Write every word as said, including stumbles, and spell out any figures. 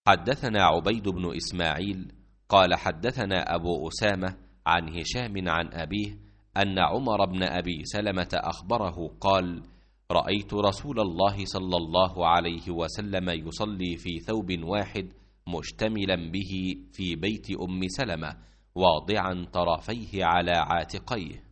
حدثنا عبيد بن إسماعيل قال حدثنا أبو أسامة عن هشام عن أبيه أن عمر بن أبي سلمة أخبره قال: رأيت رسول الله صلى الله عليه وسلم يصلي في ثوب واحد مشتملا به في بيت أم سلمة واضعا طرفيه على عاتقيه.